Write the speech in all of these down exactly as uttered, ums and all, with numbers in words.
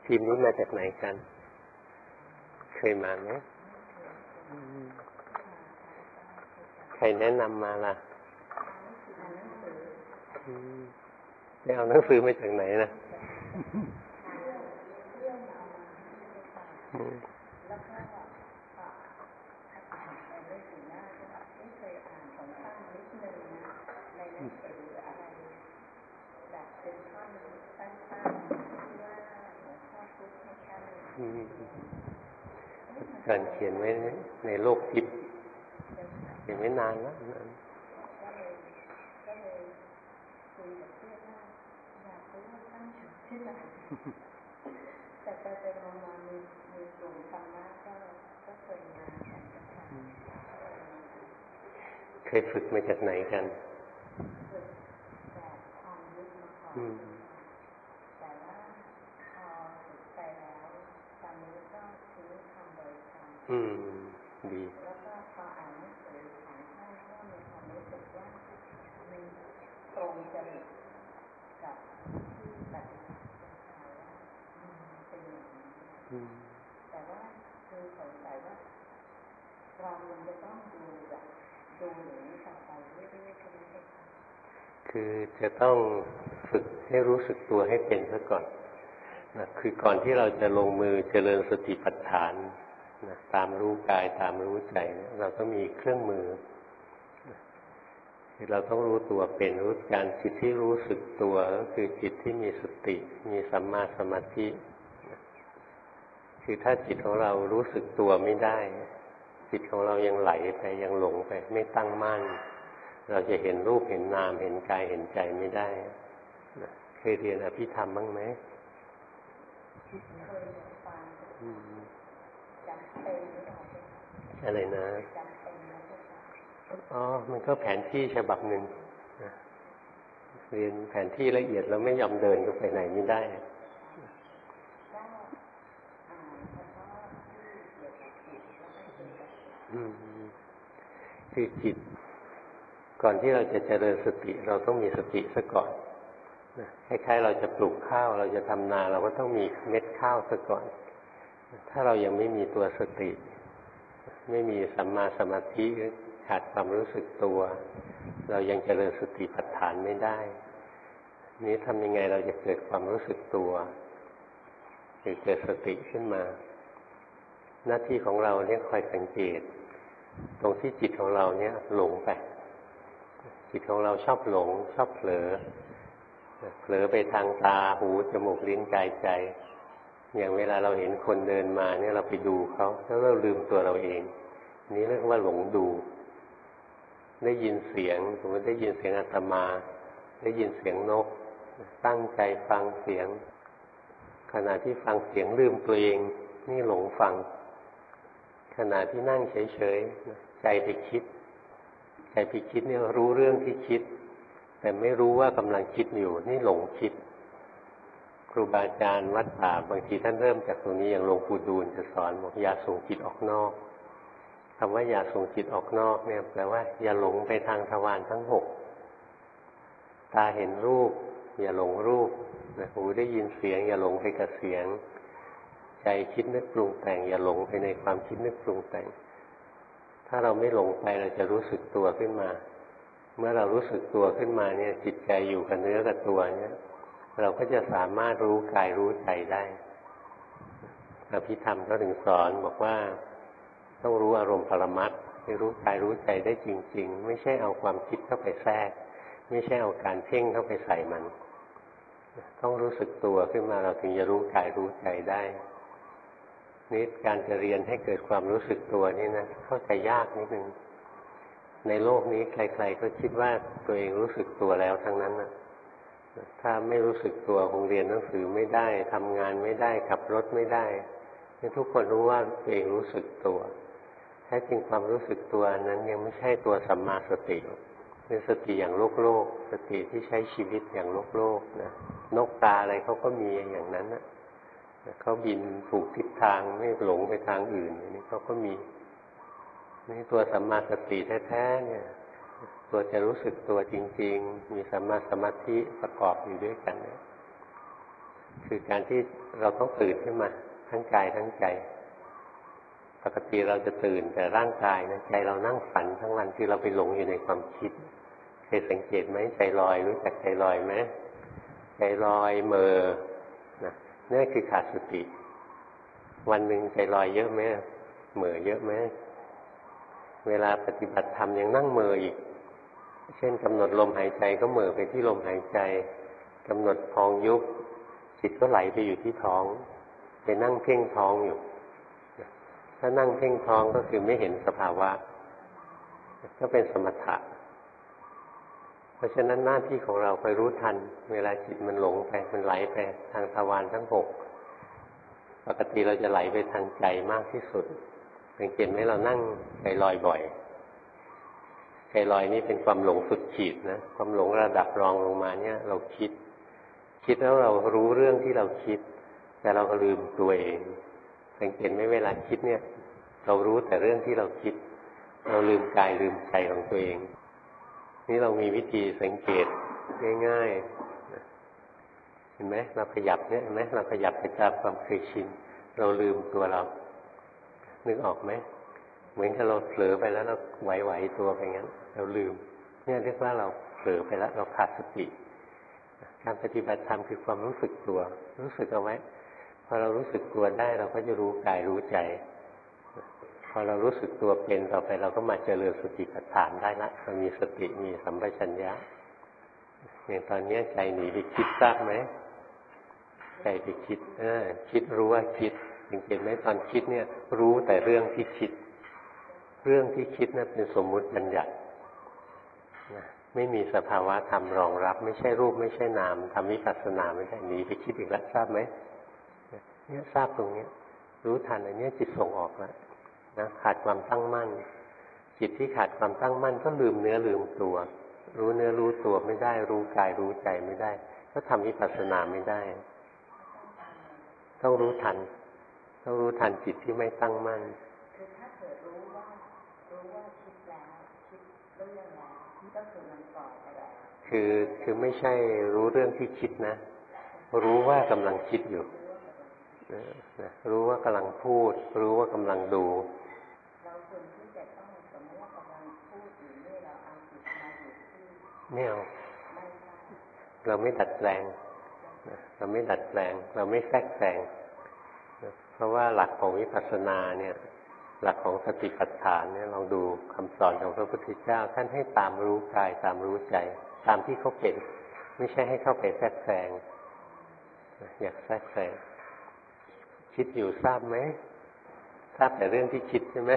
ทีมนี้มาจากไหนกันเคยมาไหมใครแนะนำมาล่ะไปเอาหนังสือมาจากไหนนะการเขียนไว้ในโลกทิพย์เขียนไว้นานแล้วแต่ไปไปมาๆมีมีกลุ่มธรรมะก็ก็เคยมาเคยฝึกมาจากไหนกันฝึกแบบความรู้มาก่อนแต่ว่าพอฝึกไปแล้วตอนนี้ก็ทิ้งคำโดยคำอืมดีแล้วก็พออ่านหนังสือของท่านก็มีความรู้สึกว่ามีตรงจริตกับที่ปฏิบัติแต่ว่าคือสงสัยว่าเรามันจะต้องดูแบบดูอย่างนี้ต่อไปเรื่อยๆใช่ไหมคะคือจะต้องฝึกให้รู้สึกตัวให้เป็นซะก่อนนะคือก่อนที่เราจะลงมือเจริญสติปัฏฐานนะตามรู้กายตามรู้ใจเนี่ยเราต้องมีเครื่องมือคือเราต้องรู้ตัวเป็นรู้การจิตที่รู้สึกตัวก็คือจิตที่มีสติมีสัมมาสมาธิคือถ้าจิตของเรารู้สึกตัวไม่ได้จิตของเรายังไหลไปยังหลงไปไม่ตั้งมั่นเราจะเห็นรูปเห็นนามเห็นกายเห็นใจไม่ได้เคยเรียนอภิธรรมบ้างไหมอะไรนะอ๋อมันก็แผนที่ฉบับหนึ่งเรียนแผนที่ละเอียดแล้วไม่ยอมเดินก็ไปไหนไม่ได้คือจิตก่อนที่เราจะเจริญสติเราต้องมีสติซะก่อนคล้ายๆเราจะปลูกข้าวเราจะทำนาเราก็ต้องมีเม็ดข้าวซะก่อนถ้าเรายังไม่มีตัวสติไม่มีสัมมาสมาธิขาดความรู้สึกตัวเรายังเจริญสติปัฏฐานไม่ได้นี้ทำยังไงเราจะเกิดความรู้สึกตัวคือเกิดสติขึ้นมาหน้าที่ของเราเนี่ยคอยสังเกตตรงที่จิตของเราเนี่ยหลงไปจิตของเราชอบหลงชอบเผลอเผลอไปทางตาหูจมูกลิ้นกายใจอย่างเวลาเราเห็นคนเดินมาเนี่ยเราไปดูเขาแล้วเราลืมตัวเราเองนี่เรียกว่าหลงดูได้ยินเสียงสมมติได้ยินเสียงอาตมาได้ยินเสียงนกตั้งใจฟังเสียงขณะที่ฟังเสียงลืมตัวเองนี่หลงฟังขณะที่นั่งเฉยๆใจไปคิดใจไปคิดเนี่ยรู้เรื่องที่คิดแต่ไม่รู้ว่ากำลังคิดอยู่นี่หลงคิดครูบาอาจารย์วัดป่าบางทีท่านเริ่มจากตรงนี้อย่างหลวงปู่ดูลจะสอนบอกอย่าส่งจิตออกนอกคำว่าอย่าส่งจิตออกนอกเนี่ยแปลว่าอย่าหลงไปทางทวารทั้งหกตาเห็นรูปอย่าหลงรูปหูได้ยินเสียงอย่าหลงไปกับเสียงใจคิดนึกปรุงแต่งอย่าหลงไปในความคิดนึกปรุงแต่งถ้าเราไม่หลงไปเราจะรู้สึกตัวขึ้นมาเมื่อเรารู้สึกตัวขึ้นมาเนี่ยจิตใจอยู่กับเนื้อกับตัวเนี่ยเราก็จะสามารถรู้กายรู้ใจได้อภิธรรมก็ถึงสอนบอกว่าต้องรู้อารมณ์ปรมัตถ์ให้รู้กายรู้ใจได้จริงๆไม่ใช่เอาความคิดเข้าไปแทรกไม่ใช่เอาการเพ่งเข้าไปใส่มันต้องรู้สึกตัวขึ้นมาเราถึงจะรู้กายรู้ใจได้นี่การจะเรียนให้เกิดความรู้สึกตัวนี่นะเข้าใจยากนิดนึงในโลกนี้ใครๆก็คิดว่าตัวเองรู้สึกตัวแล้วทั้งนั้นนะถ้าไม่รู้สึกตัวคงเรียนหนังสือไม่ได้ทำงานไม่ได้ขับรถไม่ได้ทุกคนรู้ว่าตัวเองรู้สึกตัวแท้จริงความรู้สึกตัวนั้นยังไม่ใช่ตัวสัมมาสติเป็นสติอย่างโลกโลกสติที่ใช้ชีวิตอย่างโลกโลกนะนกตาอะไรเขาก็มีอย่างนั้นนะเขาบินถูกทิศทางไม่หลงไปทางอื่นนี่เขาก็มีนี่ตัวสัมมาสติแท้ๆเนี่ยตัวจะรู้สึกตัวจริงๆมีสัมมาสมาธิประกอบอยู่ด้วยกันเนี่ยคือการที่เราต้องตื่นขึ้นมาทั้งกายทั้งใจปกติเราจะตื่นแต่ร่างกายนะใจเรานั่งฝันทั้งวันที่เราไปหลงอยู่ในความคิดเคยสังเกตไหมใจลอยรู้จักใจลอยไหมใจลอยเมอนะนี่คือขาดสติวันหนึ่งใจลอยเยอะไหมเมอเยอะไหมเวลาปฏิบัติธรรมยังนั่งเมออีกเช่นกำหนดลมหายใจก็เมอไปที่ลมหายใจกำหนดพองยุบจิตก็ไหลไปอยู่ที่ท้องไปนั่งเพ่งท้องอยู่ถ้านั่งเพ่งท้องก็คือไม่เห็นสภาวะก็เป็นสมถะเพราะฉะนั้นหน้าที่ของเราไปรู้ทันเวลาจิตมันหลงไปมันไหลไปทางทวารทั้งหกปกติเราจะไหลไปทางใจมากที่สุดสังเกตไหมเรานั่งใจลอยบ่อยใจลอยนี่เป็นความหลงสุดขีดนะความหลงระดับรองลงมาเนี่ยเราคิดคิดแล้วเรารู้เรื่องที่เราคิดแต่เราก็ลืมตัวเองสังเกตไหมเวลาคิดเนี่ยเรารู้แต่เรื่องที่เราคิดเราลืมกายลืมใจของตัวเองนี่เรามีวิธีสังเกตง่ายๆเห็นไหมเราขยับเนี่ยเห็นไหมเราขยับไปตามความเคยชินเราลืมตัวเรานึกออกไหมเหมือนกับเราเผลอไปแล้วเราไหวๆตัวไปงั้นเราลืมเนี่ยเรียกว่าเราเผลอไปแล้วเราขาดสติการปฏิบัติธรรมคือความรู้สึกตัวรู้สึกเอาไว้พอเรารู้สึกตัวได้เราก็จะรู้กายรู้ใจพอเรารู้สึกตัวเป็นต่อไปเราก็มาเจริญสติปัฏฐานได้ละเรามีสติมีสัมปชัญญะอย่างตอนนี้ใจหนีไปคิดทราบไหมใจไปคิดเออคิดรู้ว่าคิดสังเกตไหมตอนคิดเนี่ยรู้แต่เรื่องที่คิดเรื่องที่คิดนั้นเป็นสมมุติบัญญัติไม่มีสภาวะธรรมรองรับไม่ใช่รูปไม่ใช่นามทำวิปัสสนาไม่ได้หนีไปคิดอีกแล้วทราบไหมเนี่ยทราบตรงนี้รู้ทันอันนี้จิตส่งออกแล้วนะขาดความตั้งมั่นจิตที่ขาดความตั้งมั่นก็ลืมเนื้อลืมตัวรู้เนื้อรู้ตัวไม่ได้รู้กายรู้ใจไม่ได้ก็ทำวิปัสสนาไม่ได้ต้องรู้ทันต้องรู้ทันจิตที่ไม่ตั้งมั่นคือถ้าเกิดรู้ว่ารู้ว่าคิดแล้วคิดเรื่องแล้วก็คือมันปล่อยไปแล้วคือคือไม่ใช่รู้เรื่องที่คิดนะรู้ว่ากำลังคิดอยู่รู้ว่ากำลังพูดรู้ว่ากำลังดูเราควรที่จะต้องสมมติว่ากำลังพูดอยู่นี่เราเอาจิตมาอยู่ที่ไม่เอาเราไม่ดัดแปลงเราไม่ดัดแปลงเราไม่แทรกแซงเพราะว่าหลักของวิปัสสนาเนี่ยหลักของสติปัฏฐานเนี่ยลองดูคำสอนของพระพุทธเจ้าท่านให้ตามรู้กายตามรู้ใจตามที่เขาเป็นไม่ใช่ให้เข้าไปแทรกแซงอยากแทรกแซงคิดอยู่ทราบไหมทราบแต่เรื่องที่คิดใช่ไหม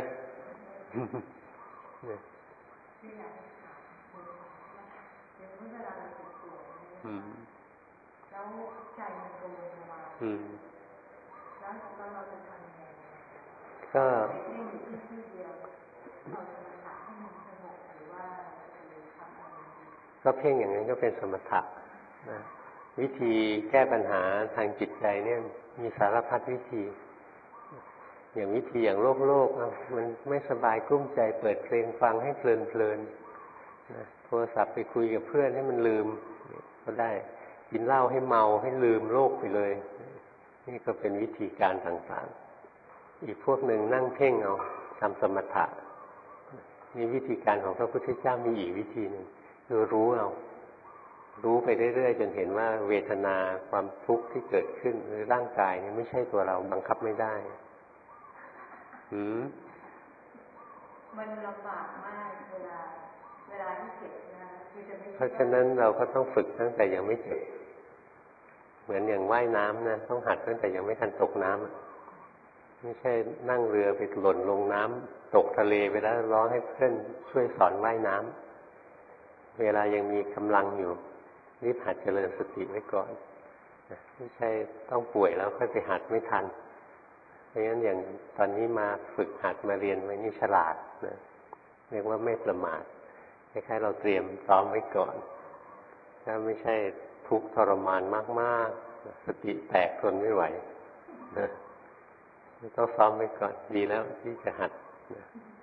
แล้วใจมันโกงมาแล้วเราจะทำยังไงก็ไม่อยู่ที่ที่เดียวเราจะรักษาให้มันสงบหรือว่าทำอะไรก็เพ่งอย่างนั้นก็เป็นสมถะนะวิธีแก้ปัญหาทางจิตใจเนี่ยมีสารพัดวิธีอย่างวิธีอย่างโลกโลกมันไม่สบายกลุ้มใจเปิดเพลงฟังให้เพลินเพลินนะโทรศัพท์ไปคุยกับเพื่อนให้มันลืมก็ได้กินเหล้าให้เมาให้ลืมโลกไปเลยนี่ก็เป็นวิธีการต่างๆอีกพวกหนึ่งนั่งเพ่งเอาทำสมถะนี่วิธีการของพระพุทธเจ้ามีอีกวิธีหนึ่งคือรู้เอารู้ไปเรื่อยๆจนเห็นว่าเวทนาความทุกข์ที่เกิดขึ้นหรือร่างกายนี่ไม่ใช่ตัวเราบังคับไม่ได้หืมมันลำบากมากเวลาเวลาที่เจ็บนะคือจะไม่เพราะฉะนั้นเราก็ต้องฝึกตั้งแต่ยังไม่เจ็บเหมือนอย่างว่ายน้ำนะต้องหัดตั้งแต่ยังไม่ทันตกน้ำไม่ใช่นั่งเรือไปหล่นลงน้ำตกทะเลไปแล้วร้องให้เพื่อนช่วยสอนว่ายน้ำเวลายังมีกำลังอยู่รีบหัดเจริญสติไว้ก่อนไม่ใช่ต้องป่วยแล้วค่อยไปหัดไม่ทันเพราะฉะนั้นอย่างตอนนี้มาฝึกหัดมาเรียนไว้นี่ฉลาดนะเรียกว่าไม่ประมาทคล้ายๆเราเตรียมซ้อมไว้ก่อนถ้าไม่ใช่ทุกข์ทรมานมากๆสติแตกทนไม่ไหวนะต้องซ้อมไว้ก่อนดีแล้วที่จะหัดนะ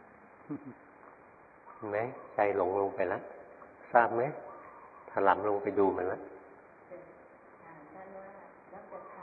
เห็นไหมใจหลงลงไปแล้วทราบไหมถลำลงไปดูมันแล้วท่านว่าแล้วจะท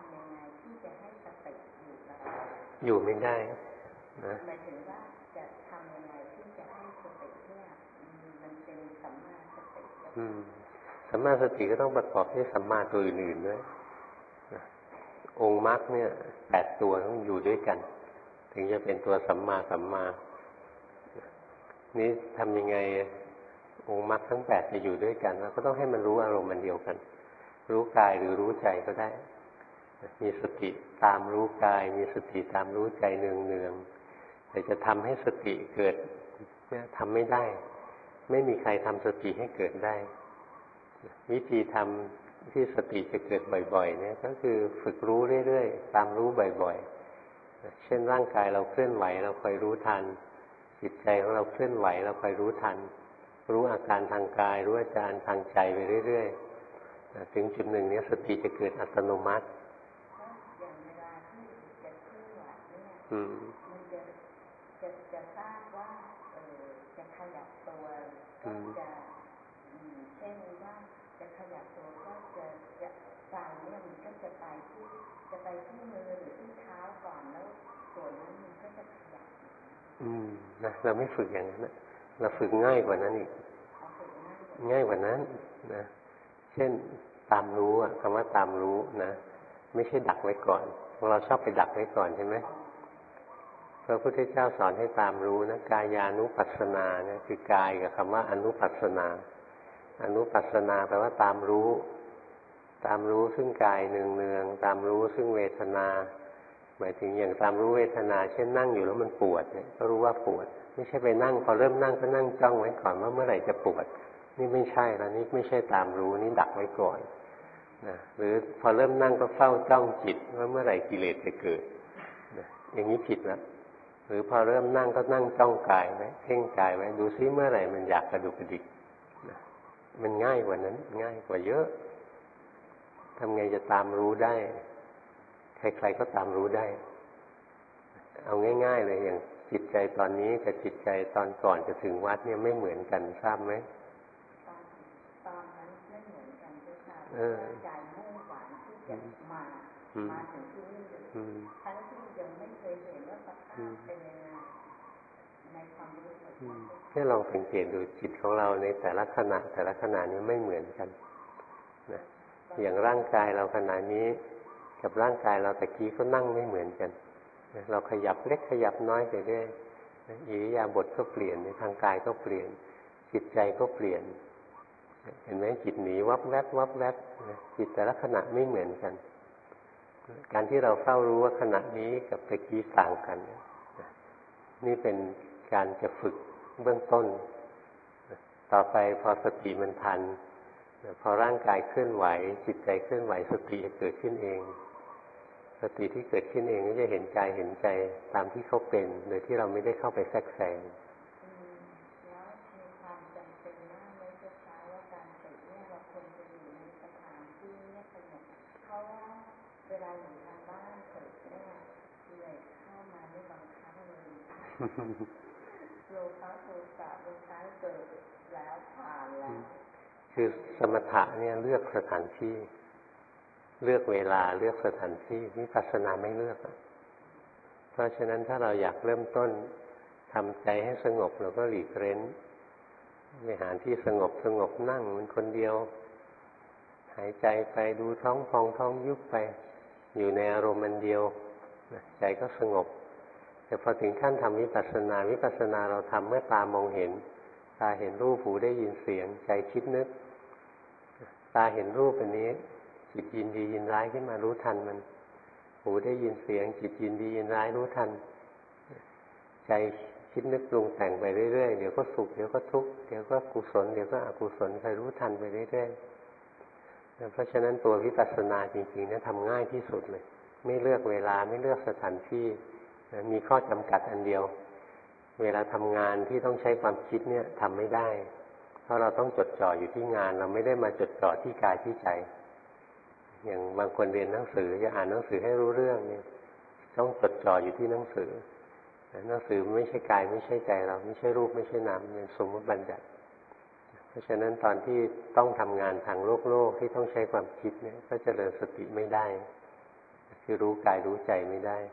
อยู่ไม่ได้นะหมายถึงว่าจะทำยังไงที่จะให้สติเนี่ยมันเป็นสัมมาสติอืมสัมมาสติก็ต้องประกอบด้วยสัมมาตัวอื่นๆด้วยนะองค์มรรคเนี่ยแปดตัวต้องอยู่ด้วยกันถึงจะเป็นตัวสัมมาสัมมานี่ทำยังไงองค์มรรคทั้งแปดจะอยู่ด้วยกันแล้วก็ต้องให้มันรู้อารมณ์มันเดียวกันรู้กายหรือรู้ใจก็ได้มีสติตามรู้กายมีสติตามรู้ใจเนืองๆแต่จะทำให้สติเกิดเนี่ยทำไม่ได้ไม่มีใครทำสติให้เกิดได้วิธีทำที่สติจะเกิดบ่อยๆเนี่ยก็คือฝึกรู้เรื่อยๆตามรู้บ่อยๆเช่นร่างกายเราเคลื่อนไหวเราคอยรู้ทันจิตใจของเราเคลื่อนไหวเราคอยรู้ทันรู้อาการทางกายรู้อาการทางใจไปเรื่อยๆถึงจุดหนึ่งนี้สติจะเกิดอัตโนมัติอย่างเวลาที่จะเคลื่อนไหวเนี่ยมันจะจะจะทราบว่าเออจะขยับตัวก็จะเช่นว่าจะขยับตัวก็จะจะใจเนี่ยมันก็จะไปที่จะไปที่มือหรือที่เท้าก่อนแล้วส่วนนั้นมันก็จะขยับอืมนะเราไม่ฝึกอย่างนั้นนะเราฝึกง่ายกว่านั้นอีกง่ายกว่านั้นนะเช่นตามรู้อะคำว่าตามรู้นะไม่ใช่ดักไว้ก่อนเราชอบไปดักไว้ก่อนใช่ไหมพระพุทธเจ้าสอนให้ตามรู้นะกายานุปัสสนาเนี่ยคือกายกับคำว่าอนุปัสสนาอนุปัสสนาแปลว่าตามรู้ตามรู้ซึ่งกายเนืองๆตามรู้ซึ่งเวทนาหมายถึงอย่างตามรู้เวทนาเช่นนั่งอยู่แล้วมันปวดเนี่ยก็รู้ว่าปวดไม่ใช่ไปนั่งพอเริ่มนั่งก็นั่งจ้องไว้ก่อนว่าเมื่อไหร่จะปวดนี่ไม่ใช่แล้วนี่ไม่ใช่ตามรู้นี่ดักไว้ก่อนนะหรือพอเริ่มนั่งก็เฝ้าจ้องจิตว่าเมื่อไหร่กิเลสจะเกิดนะอย่างนี้ผิดแล้วหรือพอเริ่มนั่งก็นั่งจ้องกายไว้เพ่งกายไว้ดูซิเมื่อไหร่มันอยากกระดุกกระดิกนะมันง่ายกว่านั้นง่ายกว่าเยอะทำไงจะตามรู้ได้ใครๆก็ตามรู้ได้เอาง่ายๆเลยอย่างจิตใจตอนนี้กับจิตใจตอนก่อนจะถึงวัดเนี่ยไม่เหมือนกันทราบไหมตอนตอนนั้นไม่เหมือนกันด้วยค่ะใจมุ่งหวังที่จะมามาถึงที่นี่ทั้งที่ยังไม่เคยเห็นว่าสภาพเป็นยังไงในความรู้สึกให้ลองสังเกตดูจิตของเราในแต่ละขณะแต่ละขณะนี้ไม่เหมือนกันนะอย่างร่างกายเราขณะนี้กับร่างกายเราตะกี้ก็นั่งไม่เหมือนกันเราขยับเล็กขยับน้อยไปเรื่อยอิริยาบถก็เปลี่ยนทางกายก็เปลี่ยนจิตใจก็เปลี่ยนเห็นไหมจิตหนีวับแวบวับแวบจิตแต่ละขณะไม่เหมือนกันการที่เราเฝ้ารู้ว่าขณะนี้กับตะกี้ต่างกันนี่เป็นการจะฝึกเบื้องต้นต่อไปพอสติมันทันพอร่างกายเคลื่อนไหวจิตใจเคลื่อนไหวสติจะเกิดขึ้นเองสติที่เกิดขึ้นเองก็จะเห็นกายเห็นใจตามที่เขาเป็นโดยที่เราไม่ได้เข้าไปแทรกแซงแล้วมีความจำเป็นมากเลยเจ้าค่ะว่าการฝึกเนี่ยเราควรจะอยู่ในสถานที่เงียบสงบเพราะว่าเวลาอยู่ทางบ้านฝึกเนี่ยเลยเข้ามาในบางครั้งเลยโลภะโทสะบางครั้งเกิดแล้วผ่านแล้วคือสมถะเนี่ยเลือกสถานที่เลือกเวลาเลือกสถานที่วิปัสสนาไม่เลือกเพราะฉะนั้นถ้าเราอยากเริ่มต้นทำใจให้สงบเราก็หลีกเร้นไปหาที่สงบสงบนั่งมันคนเดียวหายใจไปดูท้องพองท้องยุบไปอยู่ในอารมณ์มันเดียวใจก็สงบแต่พอถึงขั้นทำวิปัสสนาวิปัสสนาเราทำเมื่อตามองเห็นตาเห็นรูปหูได้ยินเสียงใจคิดนึกตาเห็นรูปอันนี้จิตยินดียินร้ายขึ้นมารู้ทันมันหูได้ยินเสียงจิตยินดียินร้ายรู้ทันใจคิดนึกปรุงแต่งไปเรื่อยๆเดี๋ยวก็สุขเดี๋ยวก็ทุกข์เดี๋ยวก็กุศลเดี๋ยวก็อกุศลใครรู้ทันไปเรื่อยๆเพราะฉะนั้นตัววิปัสสนาจริงๆเนี่ยทำง่ายที่สุดเลยไม่เลือกเวลาไม่เลือกสถานที่มีข้อจำกัดอันเดียวเวลาทำงานที่ต้องใช้ความคิดเนี่ยทำไม่ได้เพราะเราต้องจดจ่ออยู่ที่งานเราไม่ได้มาจดจ่อที่กายที่ใจอย่างบางคนเรียนหนังสือจะอ่านหนังสือให้รู้เรื่องเนี่ยต้องจดจ่ออยู่ที่หนังสือหนังสือไม่ใช่กายไม่ใช่ใจเราไม่ใช่รูปไม่ใช่นามเป็นสมมติบัญญัติเพราะฉะนั้นตอนที่ต้องทำงานทางโลกโลกที่ต้องใช้ความคิดเนี่ยก็เจริญสติไม่ได้คือรู้กายรู้ใจไม่ได้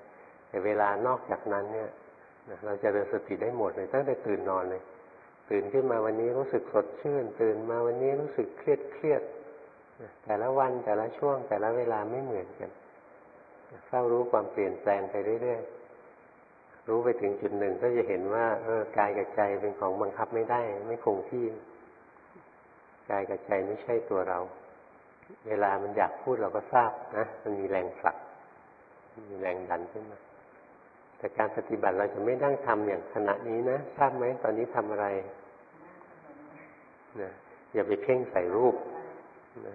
แต่เวลานอกจากนั้นเนี่ยเราจะเจริญสติได้หมดเลยตั้งแต่ตื่นนอนเลยตื่นขึ้นมาวันนี้รู้สึกสดชื่นตื่นมาวันนี้รู้สึกเครียดเครียดแต่ละวันแต่ละช่วงแต่ละเวลาไม่เหมือนกันเฝ้ารู้ความเปลี่ยนแปลงไปเรื่อยๆรู้ไปถึงจุดหนึ่งก็จะเห็นว่าเออกายกับใจเป็นของบังคับไม่ได้ไม่คงที่กายกับใจไม่ใช่ตัวเราเวลามันอยากพูดเราก็ทราบนะมันมีแรงผลักมีแรงดันขึ้นมาแต่การปฏิบัติเราจะไม่นั่งทำอย่างขณะนี้นะทราบไหมตอนนี้ทำอะไรนะอย่าไปเพ่งใส่รูปนะ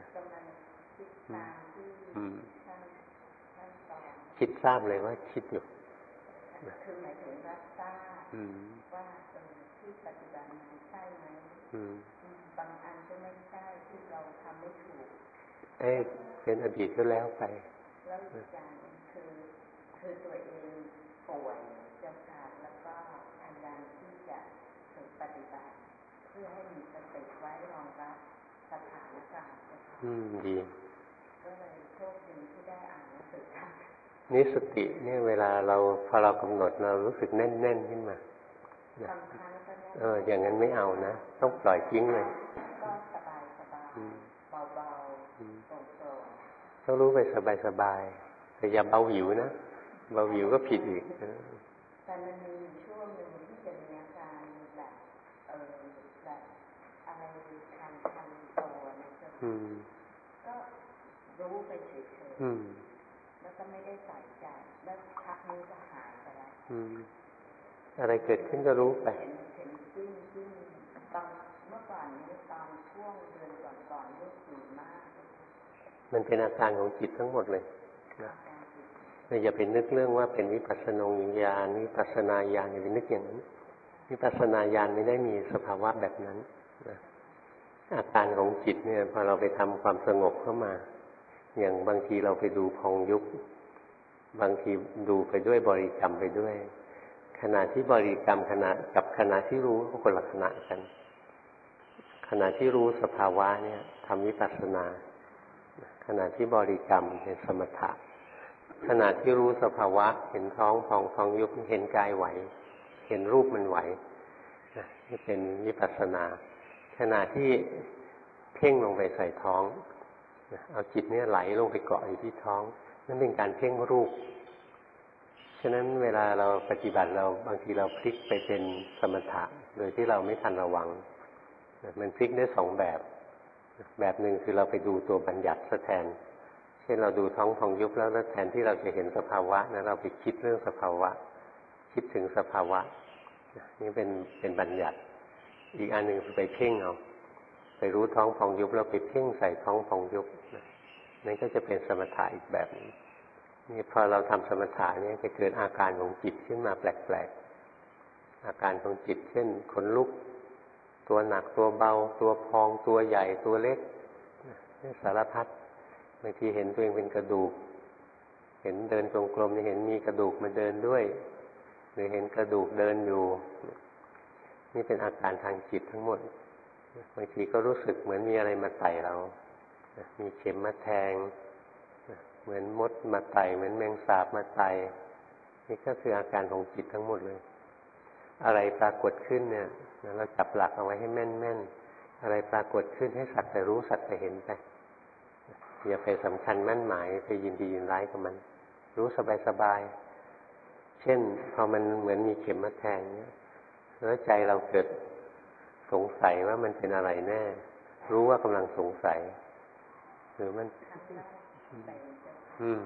คิดทราบเลยว่าคิดอยู่คือหมายถึงรับทราบว่าที่ปฏิบัติมันใช่ไหมบางอันก็ไม่ใช่ที่เราทำไม่ถูกเอ้เป็นอดีตก็แล้วไปแล้วอีกอย่างคือคือตัวเองป่วยเจ้าค่ะแล้วก็พยายามที่จะฝึกปฏิบัติเพื่อให้มีสติไว้รองรับสถานการณ์อืมดีก็เลยโชคดีที่ได้อ่านหนังสือค่ะนี่สติเนี่ยเวลาเราพอเรากำหนดเรารู้สึกแน่นๆขึ้นมาเอออย่างนั้นไม่เอานะต้องปล่อยทิ้งเลยก็สบายสบายเบาๆโปร่งๆต้องรู้ไปสบายๆแต่อย่าเบาหวิวนะเบาหวิวก็ผิดอีกแต่มันมีช่วงหนึ่งที่จะมีอาการแบบเออแบบอะไรคันคันตัวนะจ๊ะก็รู้ไปเฉยๆแล้วก็ไม่ได้ใส่ใจแล้วพักนี้ก็หายไปแล้วอะไรเกิดขึ้นก็รู้ไปเห็นเห็นขึ้นขึ้นตอนเมื่อก่อนนี้ตอนช่วงเดือนก่อนๆรู้สึกมากมันเป็นอาการของจิตทั้งหมดเลยนะเราอย่าไปนึกเรื่องว่าเป็นวิปัสสนาญาณวิปัสสนาญาณอย่าไปนึกอย่างนั้นวิปัสสนาญาณไม่ได้มีสภาวะแบบนั้นนะอาการของจิตเนี่ยพอเราไปทำความสงบเข้ามาอย่างบางทีเราไปดูพองยุบบางทีดูไปด้วยบริกรรมไปด้วยขณะที่บริกรรมขณะกับขณะที่รู้ก็คนละขณะกันขณะที่รู้สภาวะเนี่ยทำวิปัสสนาขณะที่บริกรรมเป็นสมถะขณะที่รู้สภาวะเห็นท้องพองท้องยุบเห็นกายไหวเห็นรูปมันไหวนี่เป็นวิปัสสนาขณะที่เพ่งลงไปใส่ท้องเอาจิตเนี่ยไหลลงไปเกาะอยู่ที่ท้องนั่นเป็นการเพ่งรูปฉะนั้นเวลาเราปฏิบัติเราบางทีเราพลิกไปเป็นสมถะโดยที่เราไม่ทันระวังมันพลิกได้สองแบบแบบหนึ่งคือเราไปดูตัวบัญญัติซะแทนเช่นเราดูท้องพองยุบแล้วแทนที่เราจะเห็นสภาวะนะเราไปคิดเรื่องสภาวะคิดถึงสภาวะนี่เป็นเป็นบัญญัติอีกอันหนึ่งไปเพ่งเอาไปรู้ท้องพองยุบแล้วไปเพ่งใส่ท้องพองยุบนั่นก็จะเป็นสมถะอีกแบบนึงนี่พอเราทำสมถะเนี่ยจะเกิดอาการของจิตขึ้นมาแปลกๆอาการของจิตเช่นขนลุกตัวหนักตัวเบาตัวพองตัวใหญ่ตัวเล็กนี่สารพัดบางทีเห็นตัวเองเป็นกระดูกเห็นเดินจงกรมนี่เห็นมีกระดูกมาเดินด้วยหรือเห็นกระดูกเดินอยู่นี่เป็นอาการทางจิตทั้งหมดบางทีก็รู้สึกเหมือนมีอะไรมาไต่เรามีเข็มมาแทงเหมือนมดมาไต่เหมือนแมงสาบมาไต่นี่ก็คืออาการของจิตทั้งหมดเลยอะไรปรากฏขึ้นเนี่ยเราจับหลักเอาไว้ให้แม่นๆอะไรปรากฏขึ้นให้สักแต่รู้สักแต่เห็นไปอย่าไปสำคัญมั่นหมายไปยินดียินร้ายกับมันรู้สบายๆเช่นพอมันเหมือนมีเข็มมาแทงเนี่ยแล้วใจเราเกิดสงสัยว่ามันเป็นอะไรแน่รู้ว่ากำลังสงสัยหรือมันอืม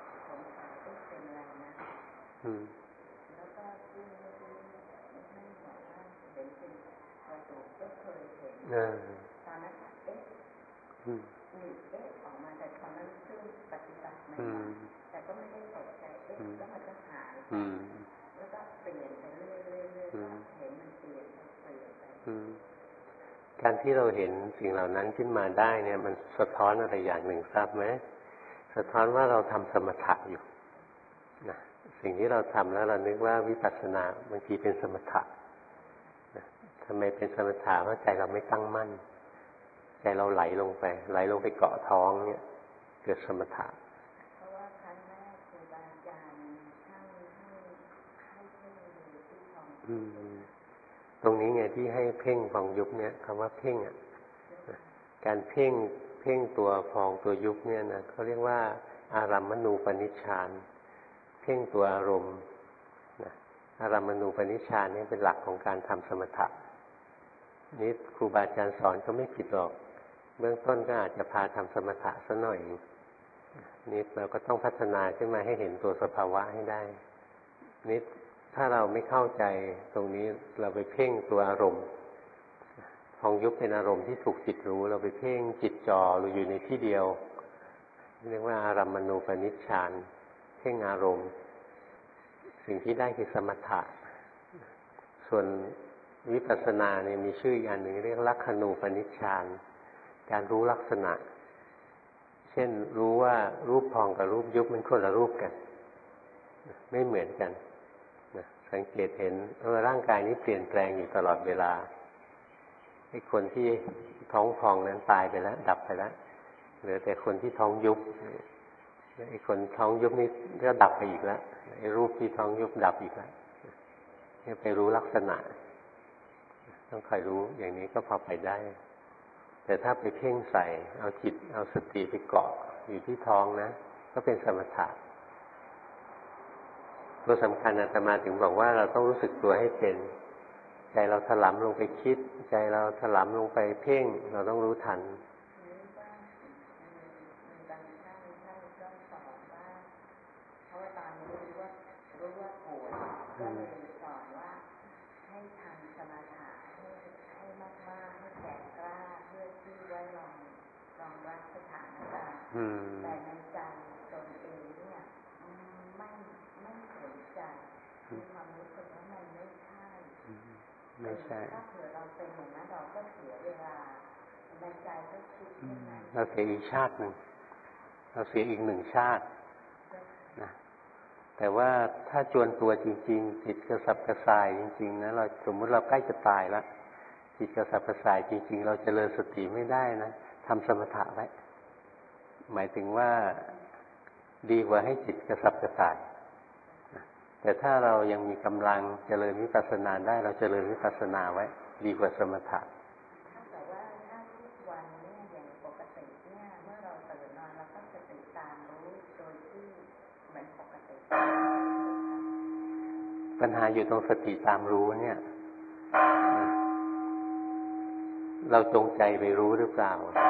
อืมแล้วก็ที่ไม่ได้ไม่บอกว่าเห็นเป็นกระดูกก็เคยเห็นตอนนั้นเอ๊ะมีเอ๊ะออกมาแต่ตอนนั้นซึ่งปฏิบัติใหม่ๆแต่ก็ไม่ได้ตกใจเอ๊ะแล้วมันก็หายแล้วก็เปลี่ยนไปเรื่อยๆเรื่อยๆก็เห็นมันเปลี่ยนไปเปลี่ยนไปการที่เราเห็นสิ่งเหล่านั้นขึ้นมาได้เนี่ยมันสะท้อนอะไรอย่างหนึ่งทราบไหมสะท้อนว่าเราทำสมถะอยู่นะสิ่งที่เราทำแล้วเรานึกว่าวิปัสสนาบางทีเป็นสมถะนะทำไมเป็นสมถะเพราะใจเราไม่ตั้งมั่นใจเราไหลลงไปไหลลงไปเกาะท้องเนี่ยเกิดสมถะเพราะว่าครั้งแรกครูบาอาจารย์ท่านใหอืมตรงนี้ไงที่ให้เพ่งพองยุบเนี่ยคำว่าเพ่งอ่ะการเพ่งเพ่งตัวพองตัวยุบเนี่ยนะเขาเรียกว่าอารัมมณูปนิชฌานเพ่งตัวอารมณ์นะอารัมมณูปนิชฌานนี่เป็นหลักของการทำสมถะนี่ครูบาอาจารย์สอนก็ไม่ผิดหรอกเบื้องต้นก็อาจจะพาทำสมถะซะหน่อยนี่เราก็ต้องพัฒนาขึ้นมาให้เห็นตัวสภาวะให้ได้นี่ถ้าเราไม่เข้าใจตรงนี้เราไปเพ่งตัวอารมณ์พองยุบเป็นอารมณ์ที่ถูกจิตรู้เราไปเพ่งจิตจ่ออยู่ในที่เดียวเรียกว่าอารัมมณูปนิชฌานเพ่งอารมณ์สิ่งที่ได้คือสมถะส่วนวิปัสสนาเนี่ยมีชื่ออีกอันหนึ่งเรียกลักขณูปนิชฌานการรู้ลักษณะเช่นรู้ว่ารูปพองกับรูปยุบมันคนละรูปกันไม่เหมือนกันนะสังเกตเห็นว่าร่างกายนี้เปลี่ยนแปลงอยู่ตลอดเวลาไอ้คนที่ท้องพองนั้นตายไปแล้วดับไปแล้วเหลือแต่คนที่ท้องยุบไอ้คนท้องยุบนี่ก็ดับไปอีกแล้วไอ้รูปที่ท้องยุบดับอีกแล้วนี่ไปรู้ลักษณะต้องคอยรู้อย่างนี้ก็พอไปได้แต่ถ้าไปเพ่งใส่เอาจิตเอาสติไปเกาะอยู่ที่ท้องนะก็เป็นสมถะตัวสำคัญอาตมาถึงบอกว่าเราต้องรู้สึกตัวให้เป็นใจเราถลำลงไปคิดใจเราถลำลงไปเพ่งเราต้องรู้ทันก็เลยสอนว่าให้ทำสมถะให้ให้มากๆให้แก่กล้าเพื่อที่ไว้รองรองรับสถานการณ์แต่ในใจตนเองเนี่ยไม่ไม่สนใจมีความรู้สึกว่ามันไม่ใช่ไม่ใช่ถ้าเผื่อเราเป็นอย่างนั้นเราก็เสียเวลาในใจก็คิดเช่นนั้นเราเสียอีกชาติหนึ่งเราเสียอีกหนึ่งชาตินะแต่ว่าถ้าจวนตัวจริงๆจิตกระสับกระส่ายจริงๆนะเราสมมติเราใกล้จะตายแล้วจิตกระสับกระส่ายจริงๆเราเจริญสติไม่ได้นะทำสมถะไว้หมายถึงว่าดีกว่าให้จิตกระสับกระส่ายแต่ถ้าเรายังมีกำลังเจริญวิปัสสนาได้เราเจริญวิปัสสนาไว้ดีกว่าสมถะถ้าแต่ว่าถ้าทุกวันเนี่ยอย่างปกติเนี่ยเมื่อเราตื่นนอนเราก็จะติดตามรู้โดยที่เหมือนปกติปัญหาอยู่ตรงสติตามรู้เนี่ยเราจงใจไปรู้หรือเปล่า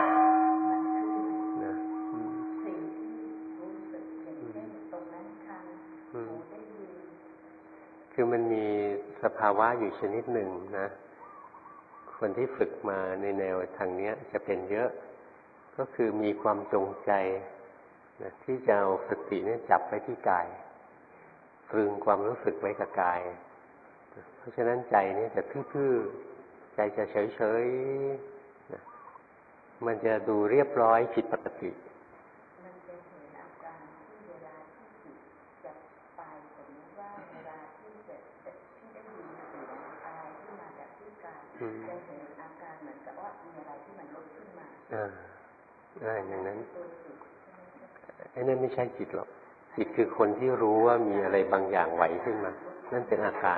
นะสิ่งที่รู้สึกอย่างเช่นตรงนั้นคันหูได้ยินคือมันมีสภาวะอยู่ชนิดหนึ่งนะคนที่ฝึกมาในแนวทางนี้จะเป็นเยอะก็คือมีความจงใจนะที่จะเอาสติเนี่ยจับไว้ที่กายตรึงความรู้สึกไว้กับกายเพราะฉะนั้นใจนี่จะทื่อๆใจจะเฉยๆนะมันจะดูเรียบร้อยผิดปกติมันจะเห็นอาการที่เวลาที่จิตจะไปสมมติว่าเวลาที่จะที่ได้ยินเสียงอะไรที่มาจากที่กายจะเห็นอาการเหมือนกับว่ามีอะไรที่มันลุกขึ้นมาอ่าได้อย่างนั้นไอ้นั่นไม่ใช่จิตหรอกจิตคือคนที่รู้ว่ามีอะไรบางอย่างไหวขึ้นมานั่นเป็นอาการ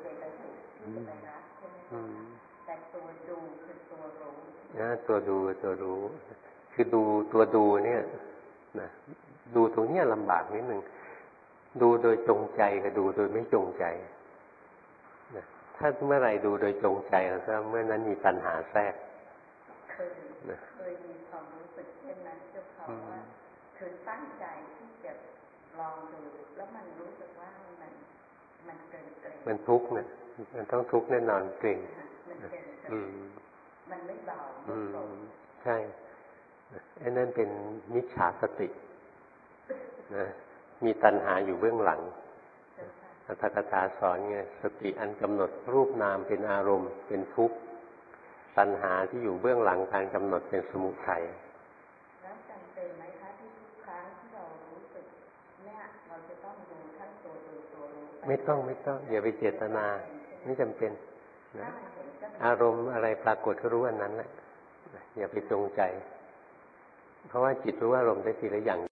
แต่ตัวดูคือตัวรู้นะตัวดูตัวรู้คือดูตัวดูเนี่ยนะดูตรงเนี้ยลำบากนิดนึงดูโดยจงใจกับดูโดยไม่จงใจนะถ้าเมื่อไรดูโดยจงใจแล้วก็เมื่อนั้นมีปัญหาแทรกเคยเคยมีความรู้สึกเช่นนั้นเจ้าค่ะว่าคือตั้งใจที่จะลองดูแล้วมันรู้สึกว่ามันมันเกร็งเกร็งมันทุกข์เนี่ยมันต้องทุกข์แน่นอนเกร็งอืมมันไม่เบาไม่โปร่งใช่ไอ้นั่นเป็นมิจฉาสตินะมีตัณหาอยู่เบื้องหลังอัตถกถาสอนไงสติอันกำหนดรูปนามเป็นอารมณ์เป็นทุกข์ตัณหาที่อยู่เบื้องหลังการกำหนดเป็นสมุทัยแล้วจำเป็นไหมคะที่ทุกครั้งที่เรารู้สึกเนี่ยเราจะต้องดูทั้งตัวดูตัวรู้ไม่ต้องไม่ต้องอย่าไปเจตนาไม่จำเป็นนะอารมณ์อะไรปรากฏก็รู้อันนั้นแหละอย่าไปจงใจเพราะว่าจิตรู้อารมณ์ได้ทีละอย่าง